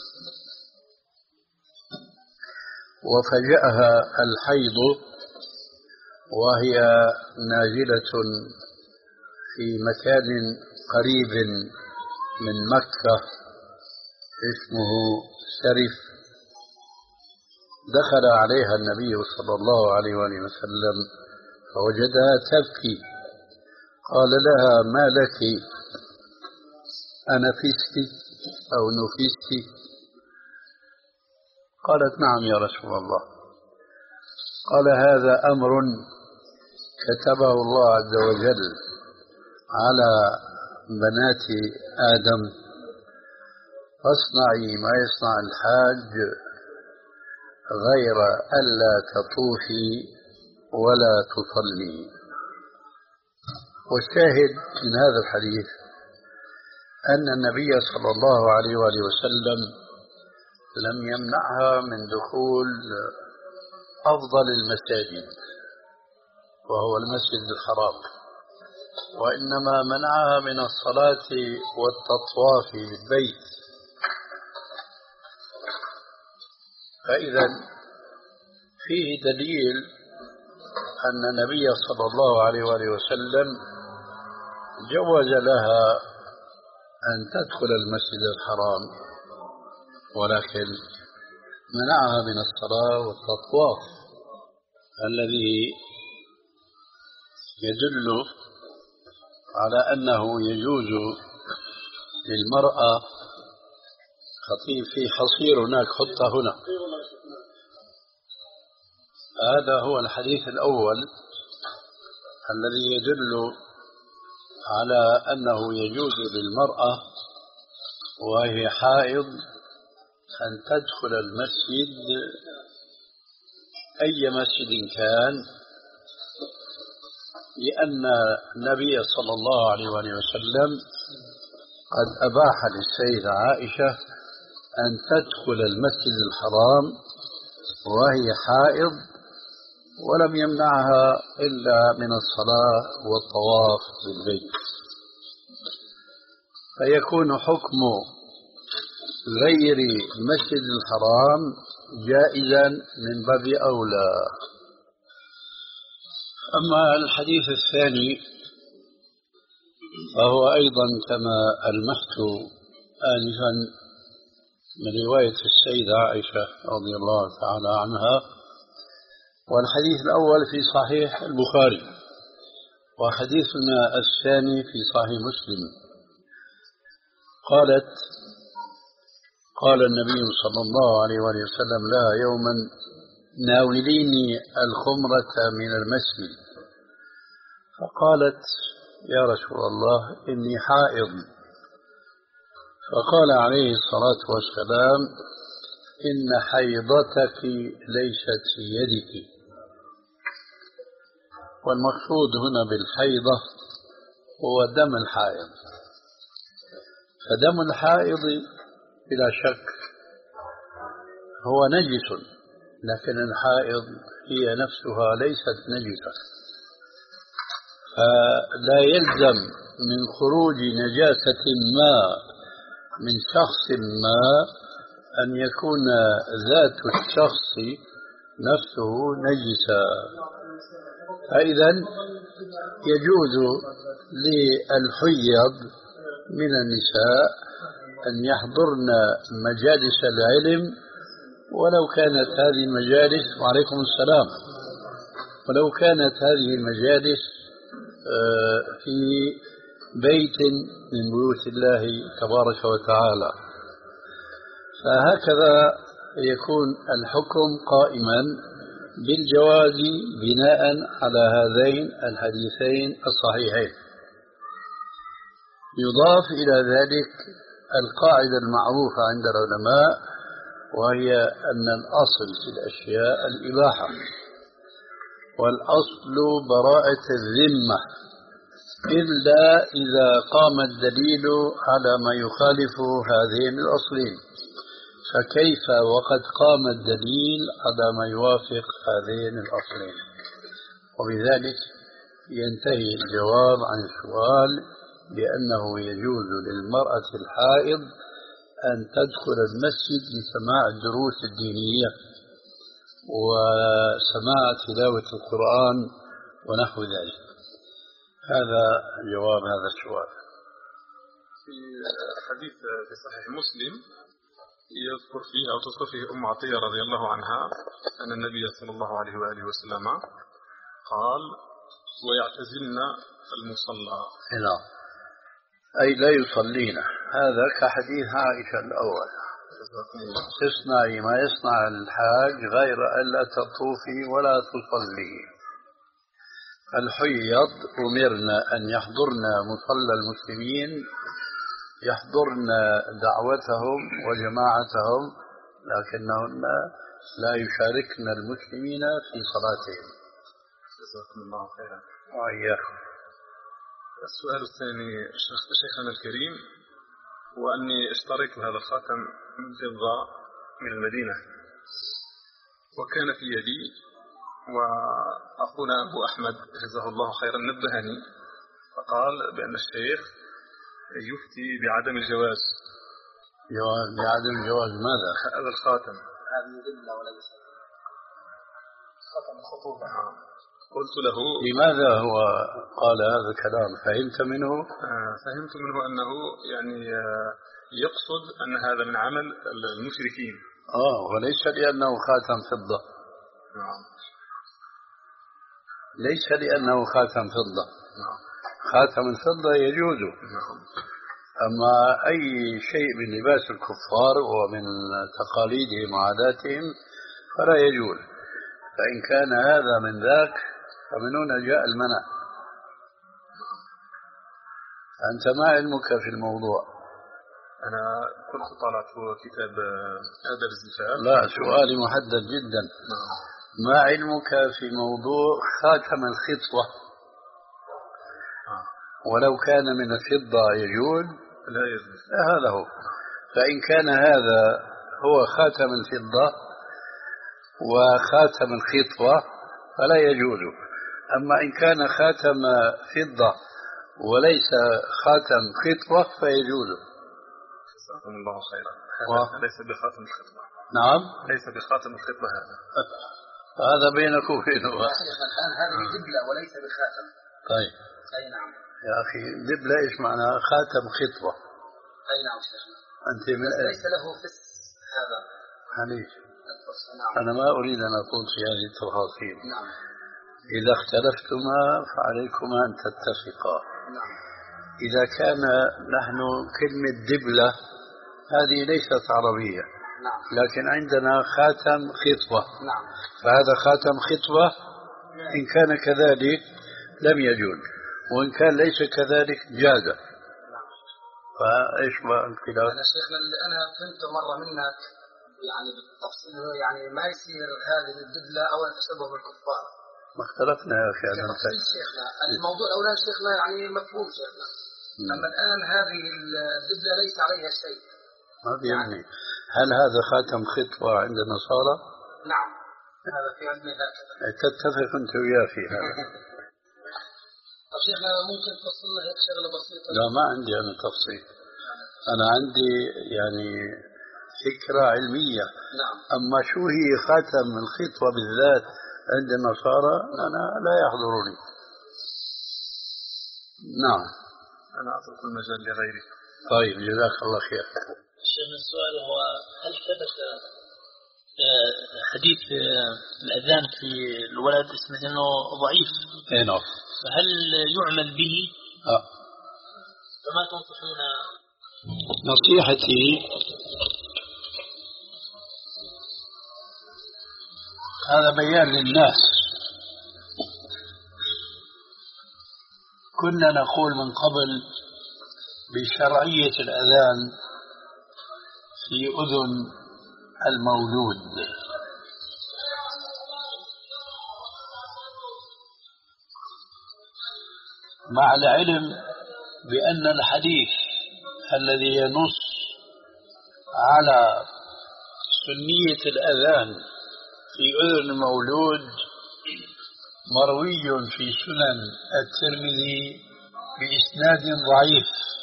[SPEAKER 1] وفجأها الحيض وهي نازلة في مكان قريب من مكة اسمه سرف، دخل عليها النبي صلى الله عليه وآله وسلم فوجدها تبكي، قال لها: ما لك؟ أنفست أو نفست؟ قالت: نعم يا رسول الله. قال: هذا أمر كتبه الله عز وجل على بنات آدم، فاصنعي ما يصنع الحاج غير ألا تطوفي ولا تصلي. والشاهد من هذا الحديث أن النبي صلى الله عليه وآله وسلم لم يمنعها من دخول أفضل المساجد وهو المسجد الحرام، وإنما منعها من الصلاة والتطواف بالبيت. فإذا فيه دليل أن النبي صلى الله عليه وآله وسلم جوز لها أن تدخل المسجد الحرام، ولكن منعها من الصلاة والتطواف الذي يدل على أنه يجوز للمرأة خطيب في حصير هناك، حطه هنا. هذا هو الحديث الأول الذي يدل على أنه يجوز للمرأة وهي حائض أن تدخل المسجد أي مسجد كان، لأن النبي صلى الله عليه وسلم قد أباح للسيدة عائشة أن تدخل المسجد الحرام وهي حائض، ولم يمنعها إلا من الصلاة والطواف بالبيت، فيكون حكم غير المسجد الحرام جائزا من باب أولى. أما الحديث الثاني فهو أيضا كما ألمحت آنفا من رواية السيدة عائشة رضي الله تعالى عنها، والحديث الأول في صحيح البخاري، وحديثنا الثاني في صحيح مسلم. قالت قال النبي صلى الله عليه وآله وسلم لها يوما ناوليني الخمرة من المسجد، فقالت يا رسول الله إني حائض، فقال عليه الصلاة والسلام إن حيضتك ليست في يدك. والمقصود هنا بالحيضة هو دم الحائض، فدم الحائض بلا شك هو نجس، لكن الحائض هي نفسها ليست نجسة، فلا يلزم من خروج نجاسة ما من شخص ما أن يكون ذات الشخص نفسه نجسا. فإذا يجوز للحيض من النساء أن يحضرن مجالس العلم، ولو كانت هذه المجالس وعليكم السلام ولو كانت هذه المجالس في بيت من بيوت الله تبارك وتعالى. فهكذا يكون الحكم قائما بالجواز بناء على هذين الحديثين الصحيحين. يضاف إلى ذلك القاعدة المعروفة عند العلماء، وهي أن الأصل في الأشياء الإباحة، والأصل براءة الذمة، إلا إذا قام الدليل على ما يخالف هذين الأصلين، فكيف وقد قام الدليل على ما يوافق هذين الأصلين؟ وبذلك ينتهي الجواب عن السؤال بأنه يجوز للمرأة الحائض أن تدخل المسجد لسماع الدروس الدينية وسماع تلاوة القرآن ونحو ذلك. هذا جواب هذا السؤال.
[SPEAKER 5] في حديث في صحيح مسلم يذكر فيه أو تذكر فيه أم عطية رضي الله عنها أن النبي صلى الله عليه وآله وسلم قال ويعتزلن المصلى.
[SPEAKER 1] نعم، أي لا يصلين. هذا كحديث عائشة الأول، تصنعي ما يصنع الحاج غير ألا تطوفي ولا تصلي. الحيض أمرنا أن يحضرن مصلى المسلمين، يحضرن دعوتهم وجماعتهم، لكنهن لا يشاركن المسلمين في صلاتهم.
[SPEAKER 5] جزاكم الله خيرا.
[SPEAKER 1] وإياكم.
[SPEAKER 5] السؤال الثاني شيخنا الكريم، هو أني اشتريت هذا الخاتم من فضة من المدينة، وكان في يدي، وأخونا أبو أحمد جزاه الله خيرا نبهني فقال بأن الشيخ يفتي بعدم الجواز.
[SPEAKER 1] بعدم الجواز ماذا؟
[SPEAKER 5] هذا الخاتم.
[SPEAKER 3] هذه ذلة ولا بسبب خاتم الخطوبة.
[SPEAKER 5] قلت له
[SPEAKER 1] لماذا هو قال هذا الكلام؟ فهمت منه؟
[SPEAKER 5] آه فهمت منه أنه يعني آه يقصد أن هذا من عمل المشركين.
[SPEAKER 1] آه وليس لأنه خاتم فضة.
[SPEAKER 5] نعم.
[SPEAKER 1] ليس لأنه خاتم فضة.
[SPEAKER 5] نعم.
[SPEAKER 1] خاتم الفضة يجوز.
[SPEAKER 5] نعم.
[SPEAKER 1] أما أي شيء من لباس الكفار ومن تقاليدهم وعاداتهم فلا يجوز. فإن كان هذا من ذاك فمن هنا جاء المنع. أنت ما علمك في الموضوع؟
[SPEAKER 5] أنا كنت طالعت كتاب آداب الزفاف.
[SPEAKER 1] لا، سؤالي محدد جدا.
[SPEAKER 5] نعم.
[SPEAKER 1] ما علمك في موضوع خاتم الخطوة؟
[SPEAKER 5] آه.
[SPEAKER 1] ولو كان من الفضة يجوز؟
[SPEAKER 5] لا يجوز.
[SPEAKER 1] هذا هو. فإن كان هذا هو خاتم الفضة وخاتم الخطوة فلا يجوز. أما إن كان خاتم فضة وليس خاتم خطوة فيجوز.
[SPEAKER 5] جزاكم الله خيرا.
[SPEAKER 1] و...
[SPEAKER 5] ليس بخاتم الخطوة.
[SPEAKER 1] نعم.
[SPEAKER 5] ليس بخاتم الخطوة هذا.
[SPEAKER 1] هذا بينك وبينه.
[SPEAKER 3] الآن هذه دبلة وليس بخاتم.
[SPEAKER 1] طيب.
[SPEAKER 3] أي نعم.
[SPEAKER 1] يا أخي دبلة إيش معناها؟ خاتم خطبة.
[SPEAKER 3] أي نعم شيخنا.
[SPEAKER 1] أنت من
[SPEAKER 3] ليس له فس هذا.
[SPEAKER 1] معليش.
[SPEAKER 3] نعم.
[SPEAKER 1] أنا ما أريد أن أقول في هذه التفاصيل.
[SPEAKER 3] نعم.
[SPEAKER 1] إذا اختلفتما فعليكما أن تتفقا.
[SPEAKER 3] نعم.
[SPEAKER 1] إذا كان نحن كلمة دبلة هذه ليست عربية.
[SPEAKER 3] نعم.
[SPEAKER 1] لكن عندنا خاتم خطبة.
[SPEAKER 3] نعم.
[SPEAKER 1] فهذا خاتم خطبة إن كان كذلك لم يجوز، وإن كان ليس كذلك جاز. فإيش ما الخلاف؟
[SPEAKER 3] أنا شيخنا اللي أنا فهمت مرة منك يعني بالتفصيل يعني ما يصير هذه الدبلة أو تشبه بالكفار.
[SPEAKER 1] ما اختلفنا يا أخي على
[SPEAKER 3] تفصيل شيخنا. الموضوع الأولاني شيخنا يعني مفهوم شيخنا. أما الآن هذه الدبلة ليس عليها شيء.
[SPEAKER 1] ما يعني هل هذا خاتم خطبة عند النصارى؟
[SPEAKER 3] نعم. هذا في علمي هكذا.
[SPEAKER 1] تتفق أنت وياه في هذا.
[SPEAKER 3] طيب شيخنا ممكن تفصلنا هيك شغلة بسيطة؟
[SPEAKER 1] لا ما عندي أنا تفصيل. أنا عندي يعني فكرة علمية.
[SPEAKER 3] نعم.
[SPEAKER 1] أما شو هي خاتم الخطبة بالذات عند النصارى أنا لا يحضرني. نعم.
[SPEAKER 5] أنا أترك المجال لغيري.
[SPEAKER 1] طيب جزاك الله خير.
[SPEAKER 6] شيخنا السؤال هو هل ثبت حديث الأذان في الولد اسمه أنه ضعيف؟
[SPEAKER 1] إيه نعم.
[SPEAKER 6] فهل يعمل به؟
[SPEAKER 1] آه.
[SPEAKER 6] فما تنصحون؟
[SPEAKER 1] نصيحتي هذا بيان للناس. كنا نقول من قبل بشرعية الأذان في أذن المولود، مع العلم بأن الحديث الذي ينص على سنية الأذان في أذن المولود مروي في سنن الترمذي بإسناد ضعيف،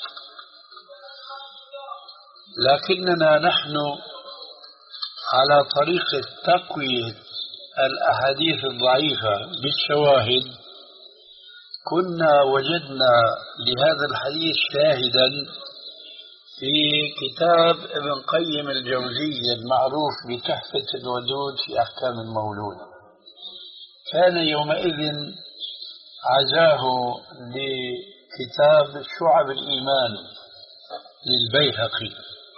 [SPEAKER 1] لكننا نحن على طريقة تقوية الأحاديث الضعيفة بالشواهد كنا وجدنا لهذا الحديث شاهدا في كتاب ابن قيم الجوزية المعروف بتحفة الودود في أحكام المولود. كان يومئذ عزاه لكتاب شعب الإيمان للبيهقي،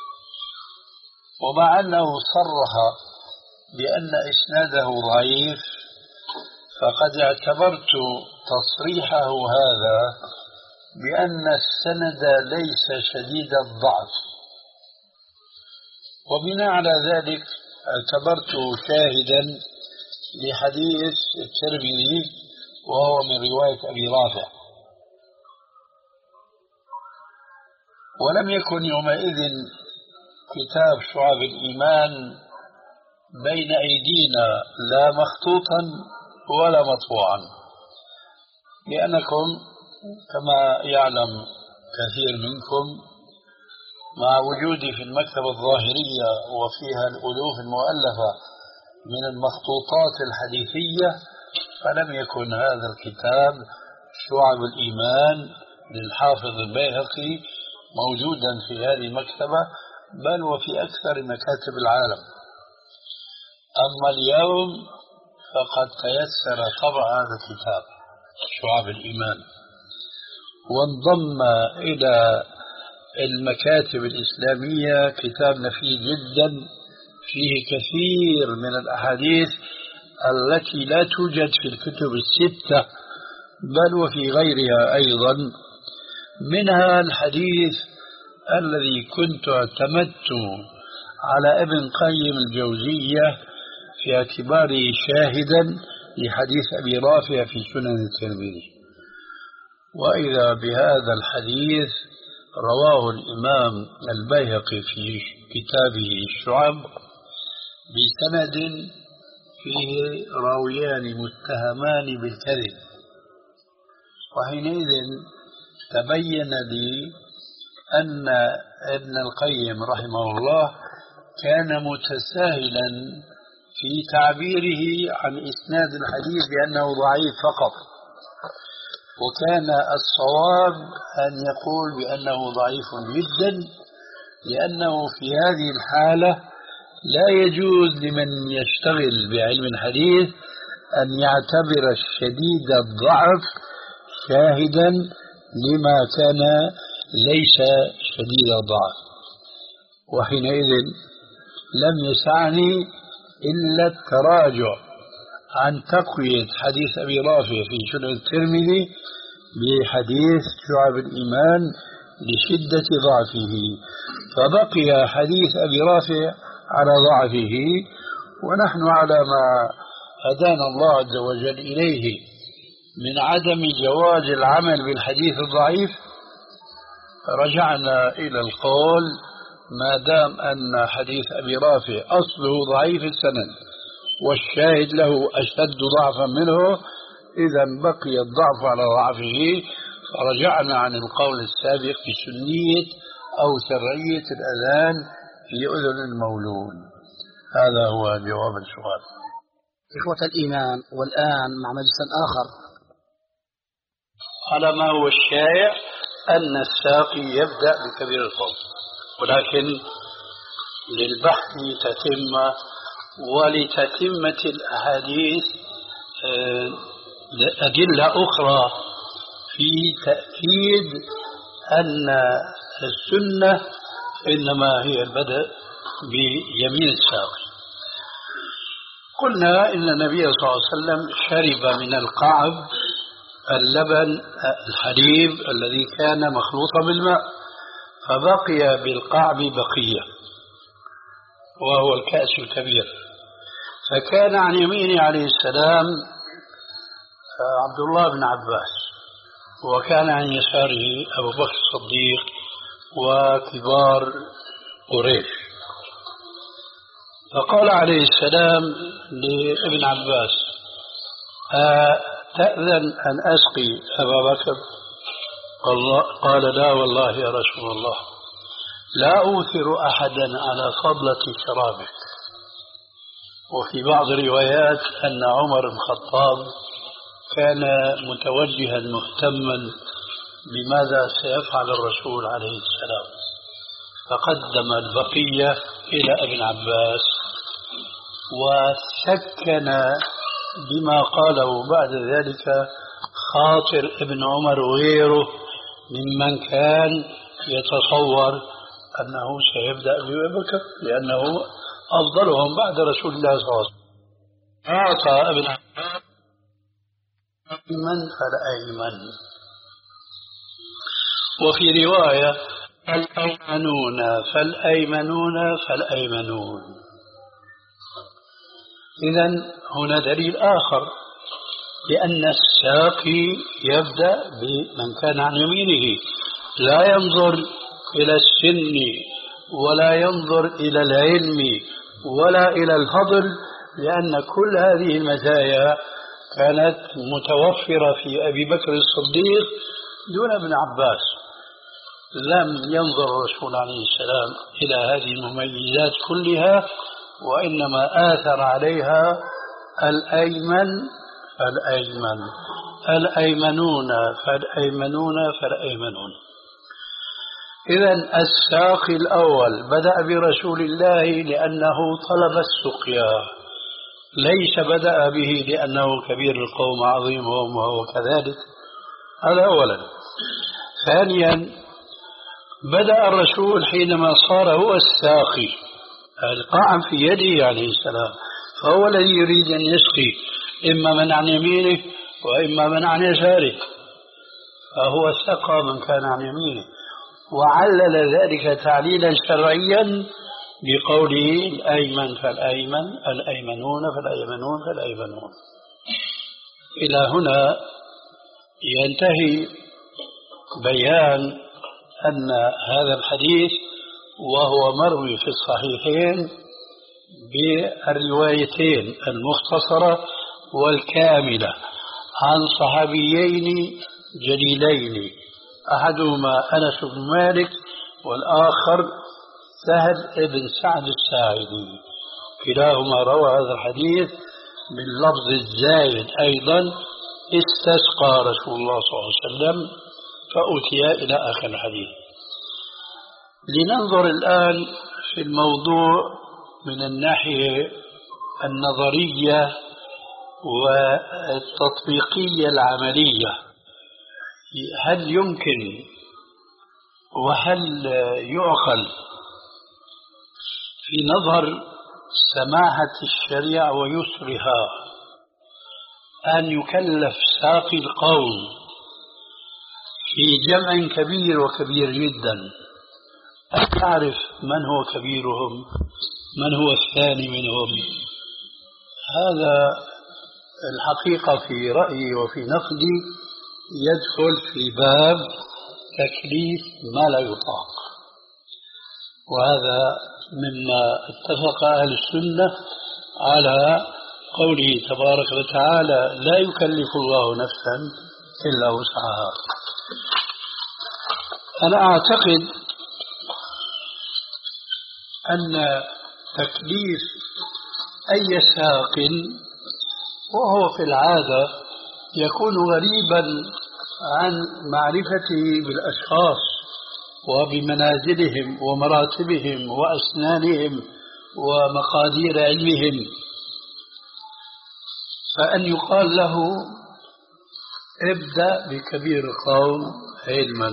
[SPEAKER 1] ومع أنه صرح بأن إسناده ضعيف فقد اعتبرت تصريحه هذا بأن السند ليس شديد الضعف، وبناء على ذلك اعتبرته شاهدا لحديث الترمذي وهو من رواية أبي رافع. ولم يكن يومئذ كتاب شعب الإيمان بين أيدينا لا مخطوطا ولا مطبوعا، لأنكم كما يعلم كثير منكم مع وجودي في المكتبة الظاهرية وفيها الألوف المؤلفة من المخطوطات الحديثية، فلم يكن هذا الكتاب شعب الإيمان للحافظ البيهقي موجودا في هذه المكتبة بل وفي أكثر مكاتب العالم. أما اليوم فقد تيسر طبع هذا الكتاب شعب الإيمان، وانضم إلى المكاتب الإسلامية كتاب نفيس جدا فيه كثير من الأحاديث التي لا توجد في الكتب الستة بل وفي غيرها أيضا، منها الحديث الذي كنت اعتمدت على ابن قيم الجوزية في اعتباره شاهدا لحديث أبي رافع في سنن الترمذي. وإذا بهذا الحديث رواه الإمام البيهقي في كتابه الشعب بسند فيه راويان متهمان بالكذب، وحينئذ تبين لي أن ابن القيم رحمه الله كان متساهلا في تعبيره عن إسناد الحديث بأنه ضعيف فقط، وكان الصواب أن يقول بأنه ضعيف جدا، لأنه في هذه الحالة لا يجوز لمن يشتغل بعلم الحديث أن يعتبر الشديد الضعف شاهدا لما كان ليس شديد الضعف. وحينئذ لم يسعني إلا التراجع عن تقوية حديث أبي رافع في سنن الترمذي بحديث شعب الإيمان لشدة ضعفه، فبقي حديث أبي رافع على ضعفه، ونحن على ما هدانا الله عز وجل إليه من عدم جواز العمل بالحديث الضعيف، رجعنا إلى القول ما دام أن حديث أبي رافع أصله ضعيف السند والشاهد له أشد ضعفا منه، إذا بقي الضعف على ضعفه، فرجعنا عن القول السابق في سنية أو شرعية الأذان في أذن المولود. هذا هو جواب السؤال.
[SPEAKER 3] إخوة الإيمان، والآن مع مجلس آخر.
[SPEAKER 1] على ما هو الشائع أن الساقي يبدأ بكبير القوم، ولكن للبحث تتمة ولتتمة الأحاديث أدلة أخرى في تأكيد أن السنة إنما هي البدء بيمين الساقي. قلنا إن النبي صلى الله عليه وسلم شرب من القعب اللبن الحليب الذي كان مخلوطا بالماء، فبقي بالقعب بقية وهو الكأس الكبير، فكان عن يمينه عليه السلام عبد الله بن عباس، وكان عن يساره أبو بكر الصديق وكبار قريش. فقال عليه السلام لابن عباس: أتأذن أن أسقي أبا بكر؟ قال: لا والله يا رسول الله، لا أوثر أحدا على فضلة شرابك. وفي بعض الروايات أن عمر بن الخطاب كان متوجها مهتما بماذا سيفعل الرسول عليه السلام، فقدم البقية إلى ابن عباس، وسكن بما قاله بعد ذلك خاطر ابن عمر وغيره ممن كان يتصور أنه سيبدأ بأبي بكر لأنه أفضلهم بعد رسول الله صلى الله عليه وسلم. أعطى ابن عباس أيمن فالأيمن. وفي رواية: الأيمنون فالأيمنون فالأيمنون. إذن هنا دليل آخر لأن الساقي يبدأ بمن كان عن يمينه، لا ينظر إلى السن ولا ينظر إلى العلم ولا إلى الفضل، لأن كل هذه المزايا كانت متوفرة في أبي بكر الصديق دون ابن عباس. لم ينظر الرسول عليه السلام إلى هذه المميزات كلها، وإنما آثر عليها الأيمن فالأيمن، الأيمنون فالأيمنون فالأيمنون. إذن الساقي الأول بدأ برسول الله لأنه طلب السقيا، ليس بدأ به لأنه كبير القوم عظيمهم وهو كذلك. هذا أولا. ثانيا، بدأ الرسول حينما صار هو الساقي، القعب في يده عليه السلام، فهو الذي يريد أن يسقي إما من عن يمينه وإما من عن يساره، فهو سقى من كان عن يمينه، وعلل ذلك تعليلا شرعيا بقوله: الأيمن فالأيمن، الأيمنون فالأيمنون فالأيمنون. إلى هنا ينتهي بيان أن هذا الحديث، وهو مروي في الصحيحين بالروايتين المختصرة والكاملة عن صحابيين جليلين، أحدهما أنس بن مالك والآخر سهل بن سعد الساعدي. كلاهما روى هذا الحديث باللفظ الزائد أيضا استسقى رسول الله صلى الله عليه وسلم فأتي إلى آخر الحديث. لننظر الآن في الموضوع من الناحية النظرية والتطبيقية العملية. هل يمكن وهل يعقل في نظر سماحة الشريعة ويسرها أن يكلف ساقي القوم في جمع كبير وكبير جدا أن تعرف من هو كبيرهم من هو الثاني منهم؟ هذا الحقيقة في رأيي وفي نقدي يدخل في باب تكليف ما لا يطاق، وهذا مما اتفق أهل السنة على قوله تبارك وتعالى لا يكلف الله نفسا إلا وسعها. أنا أعتقد أن تكليف أي ساق وهو في العادة يكون غريبا عن معرفته بالأشخاص وبمنازلهم ومراتبهم وأسنانهم ومقادير علمهم، فأن يقال له ابدأ بكبير القوم علما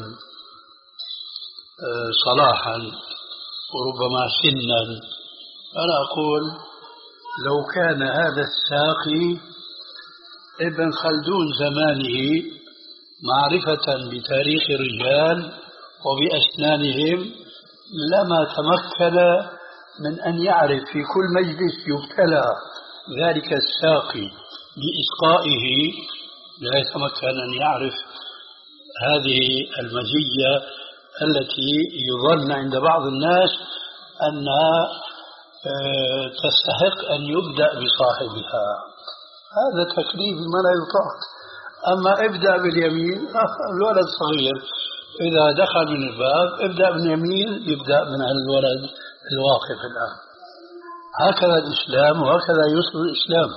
[SPEAKER 1] صلاحا وربما سنا. أنا أقول لو كان هذا الساقي ابن خلدون زمانه معرفة بتاريخ الرجال وبأسنانهم لما تمكن من أن يعرف في كل مجلس يبتلى ذلك الساقي بإسقائه، لا يتمكن أن يعرف هذه المزية التي يظن عند بعض الناس أنها تستحق أن يبدأ بصاحبها. هذا تكليف ما لا يطاق. أما ابدأ باليمين، الولد صغير إذا دخل من الباب ابدأ باليمين يبدأ من الولد الواقف الآن. هكذا الإسلام وهكذا يسر الإسلام.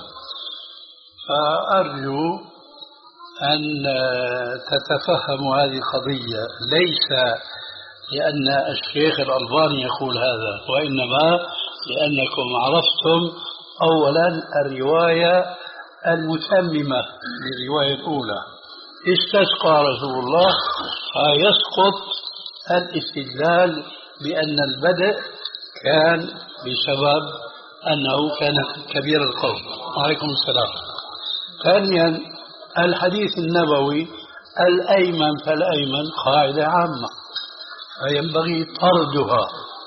[SPEAKER 1] فأرجو أن تتفهموا هذه القضية، ليس لأن الشيخ الألباني يقول هذا، وإنما لأنكم عرفتم أولا الرواية المتممة للرواية الأولى استسقى رسول الله، فيسقط الاستدلال بأن البدء كان بسبب أنه كان كبير القوم. عليكم السلام. ثانيا الحديث النبوي الأيمن فالأيمن قاعدة عامة فينبغي طردها.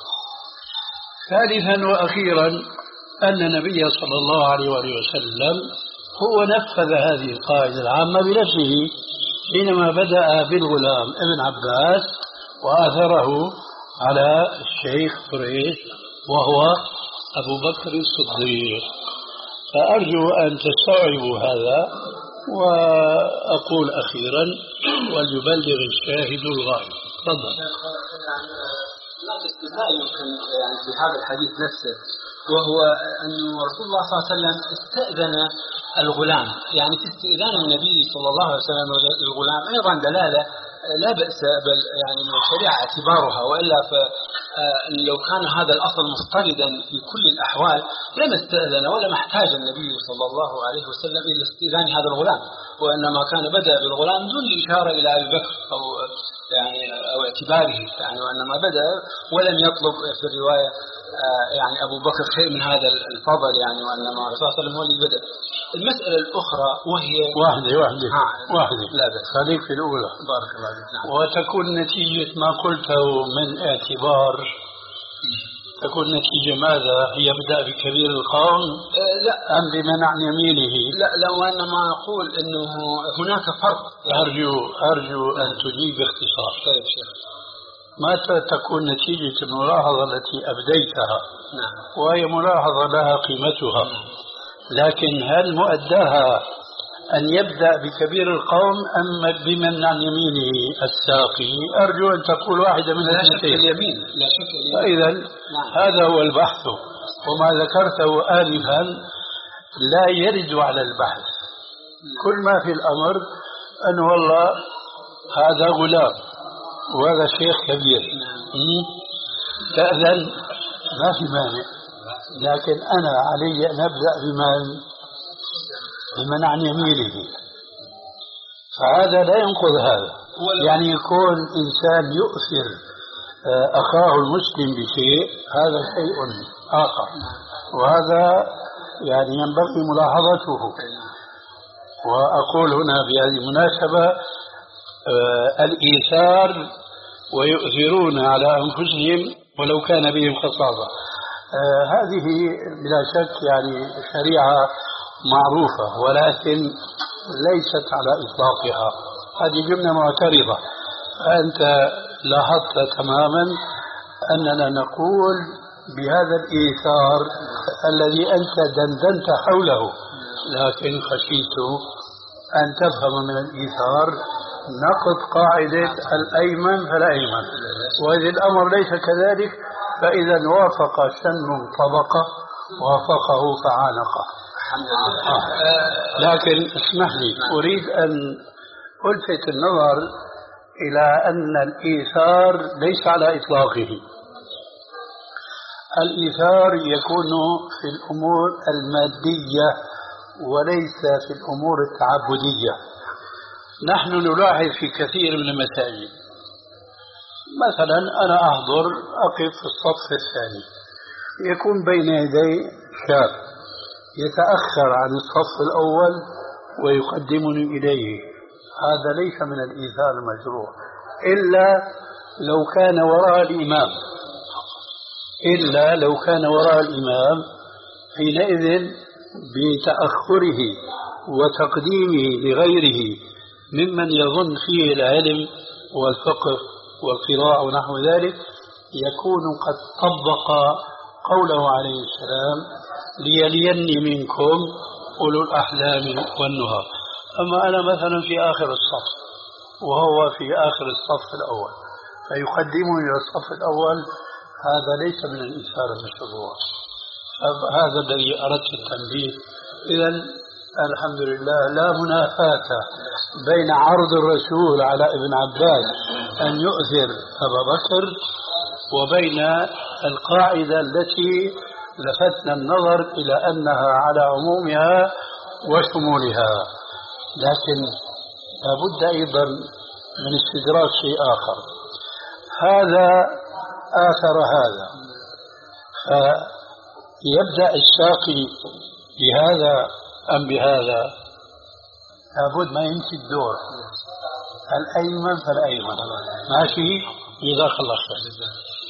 [SPEAKER 1] ثالثا وأخيرا أن النبي صلى الله عليه وسلم هو نفذ هذه القاعدة العامة بنفسه حينما بدأ بالغلام ابن عباس وآثره على الشيخ قريش وهو أبو بكر الصديق. فأرجو أن تستوعبوا هذا. وأقول أخيرا وليبلغ الشاهد الغائب. تفضل.
[SPEAKER 7] هناك استثناء يمكن يعني في هذا الحديث نفسه، وهو أن رسول الله صلى الله عليه وسلم استأذن الغلام، يعني في استئذان النبي صلى الله عليه وسلم الغلام أيضا دلالة لا بأس بل يعني من الشريعة اعتبارها، وإلا لو كان هذا الأصل مضطردا في كل الأحوال لما استأذن ولا ما احتاج النبي صلى الله عليه وسلم إلى استئذان هذا الغلام، وإنما كان بدأ بالغلام دون الإشارة إلى أبي بكر أو يعني أو اعتباره، يعني وإنما بدأ ولم يطلب في الرواية يعني أبو بكر شيء من هذا الفضل، يعني وإنما الرسول صلى الله عليه وسلم هو اللي بدأ. المسألة الأخرى وهي
[SPEAKER 1] واحدة واحدة واحدة
[SPEAKER 7] لا بأس
[SPEAKER 1] خليك في الأولى.
[SPEAKER 7] بارك الله فيك. نعم.
[SPEAKER 1] وتكون نتيجة ما قلته من اعتبار تكون نتيجة ماذا؟ يبدأ بكبير القوم
[SPEAKER 7] أه لا
[SPEAKER 1] أم بمنع يمينه؟
[SPEAKER 7] لا لا وإنما أقول أنه هناك فرق.
[SPEAKER 1] أرجو أرجو أن تجيب باختصار.
[SPEAKER 7] طيب شيخ.
[SPEAKER 1] ما تكون نتيجة الملاحظة التي أبديتها؟
[SPEAKER 7] نعم.
[SPEAKER 1] وهي ملاحظة لها قيمتها. نعم. لكن هل مؤداها أن يبدأ بكبير القوم أم بمن عن يمينه الساقي؟ أرجو أن تقول واحدة من الاثنتين.
[SPEAKER 7] اليمين لا شك اليمين.
[SPEAKER 1] فإذا
[SPEAKER 7] نعم.
[SPEAKER 1] هذا هو البحث، وما ذكرته آنفا لا يرد على البحث. كل ما في الأمر أن والله هذا غلام وهذا شيخ كبير تأذن ما في مانع، لكن أنا علي أن أبدأ بمن بمن عن يمينه، فهذا لا ينقض هذا. يعني يكون إنسان يؤثر أخاه المسلم بشيء، هذا شيء آخر، وهذا يعني ينبغي ملاحظته. وأقول هنا بهذه المناسبة آه الإيثار ويؤثرون على أنفسهم ولو كان بهم خصاصة، آه هذه بلا شك يعني شريعة معروفة، ولكن ليست على إطلاقها، هذه جملة معترضة. أنت لاحظت تماما أننا نقول بهذا الإيثار الذي أنت دندنت حوله، لكن خشيت أن تفهم من الإيثار نقض قاعدة الأيمن فالأيمن، وإذا الأمر ليس كذلك فإذا وافق شن طبقة وافقه فعانقه. آه. لكن اسمح لي، أريد أن ألفت النظر إلى أن الإيثار ليس على إطلاقه. الإيثار يكون في الأمور المادية وليس في الأمور التعبدية. نحن نلاحظ في كثير من المساجد، مثلا أنا أحضر أقف في الصف الثاني، يكون بين يدي شاب يتأخر عن الصف الأول ويقدمني إليه، هذا ليس من الإيثار المشروع، إلا لو كان وراء الإمام إلا لو كان وراء الإمام حينئذ بتأخره وتقديمه لغيره ممن يظن فيه العلم والفقه والقراءة ونحو ذلك، يكون قد طبق قوله عليه السلام: ليليني منكم أولو الأحلام والنهى. أما أنا مثلا في آخر الصف وهو في آخر الصف الأول فيقدمني إلى الصف الأول، هذا ليس من الإيثار المشروع. هذا الذي أردت التنبيه. إذن الحمد لله لا منافاة بين عرض الرسول على ابن عباس أن يؤثر أبا بكر وبين القاعدة التي لفتنا النظر إلى أنها على عمومها وشمولها. لكن لابد أيضا من استدراك شيء آخر، هذا آثر هذا، فيبدأ الساقي بهذا أم بهذا، لابد ما يمشي الدور الأيمن فالأيمن. ماشي، جزاك الله خير.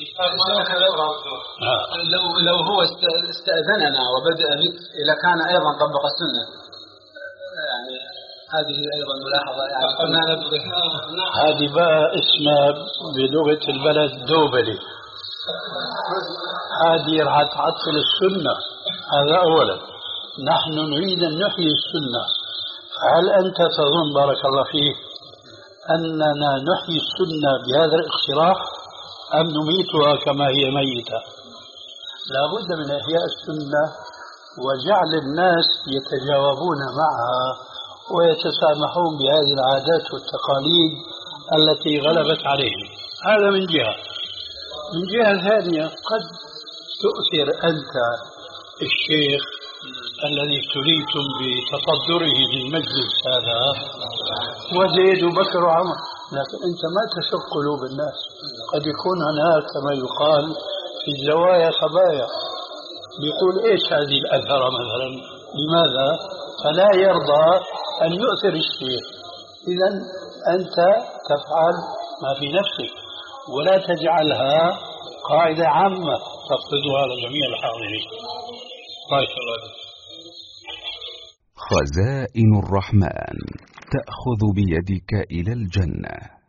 [SPEAKER 7] لو لو هو استأذننا وبدأ إذا كان أيضا طبق السنة، يعني هذه أيضا ملاحظة، يعني قلنا نبدأ
[SPEAKER 1] هذه بقى اسمها بلغة البلد دوبلي، هذه راح تعطل السنة. هذا أولا، نحن نريد أن نحيي السنة، فهل أنت تظن بارك الله فيك أننا نحيي السنة بهذا الاقتراح أم نميتها كما هي ميتة؟ لا بد من إحياء السنة وجعل الناس يتجاوبون معها ويتسامحون بهذه العادات والتقاليد التي غلبت عليهم. هذا من جهة. من جهة ثانية، قد تؤثر أنت الشيخ الذي ابتليتم بتصدره للمجلس هذا وزيد وبكر وعمر، لكن أنت ما تشق قلوب الناس. قد يكون هناك كما يقال في الزوايا خبايا، بيقول إيش هذه الأثرة مثلا، لماذا؟ فلا يرضى أن يؤثر الشيخ. إذن أنت تفعل ما في نفسك ولا تجعلها قاعدة عامة تفرضها على جميع الحاضرين. طيب،
[SPEAKER 8] خزائن الرحمن تأخذ بيدك إلى الجنة.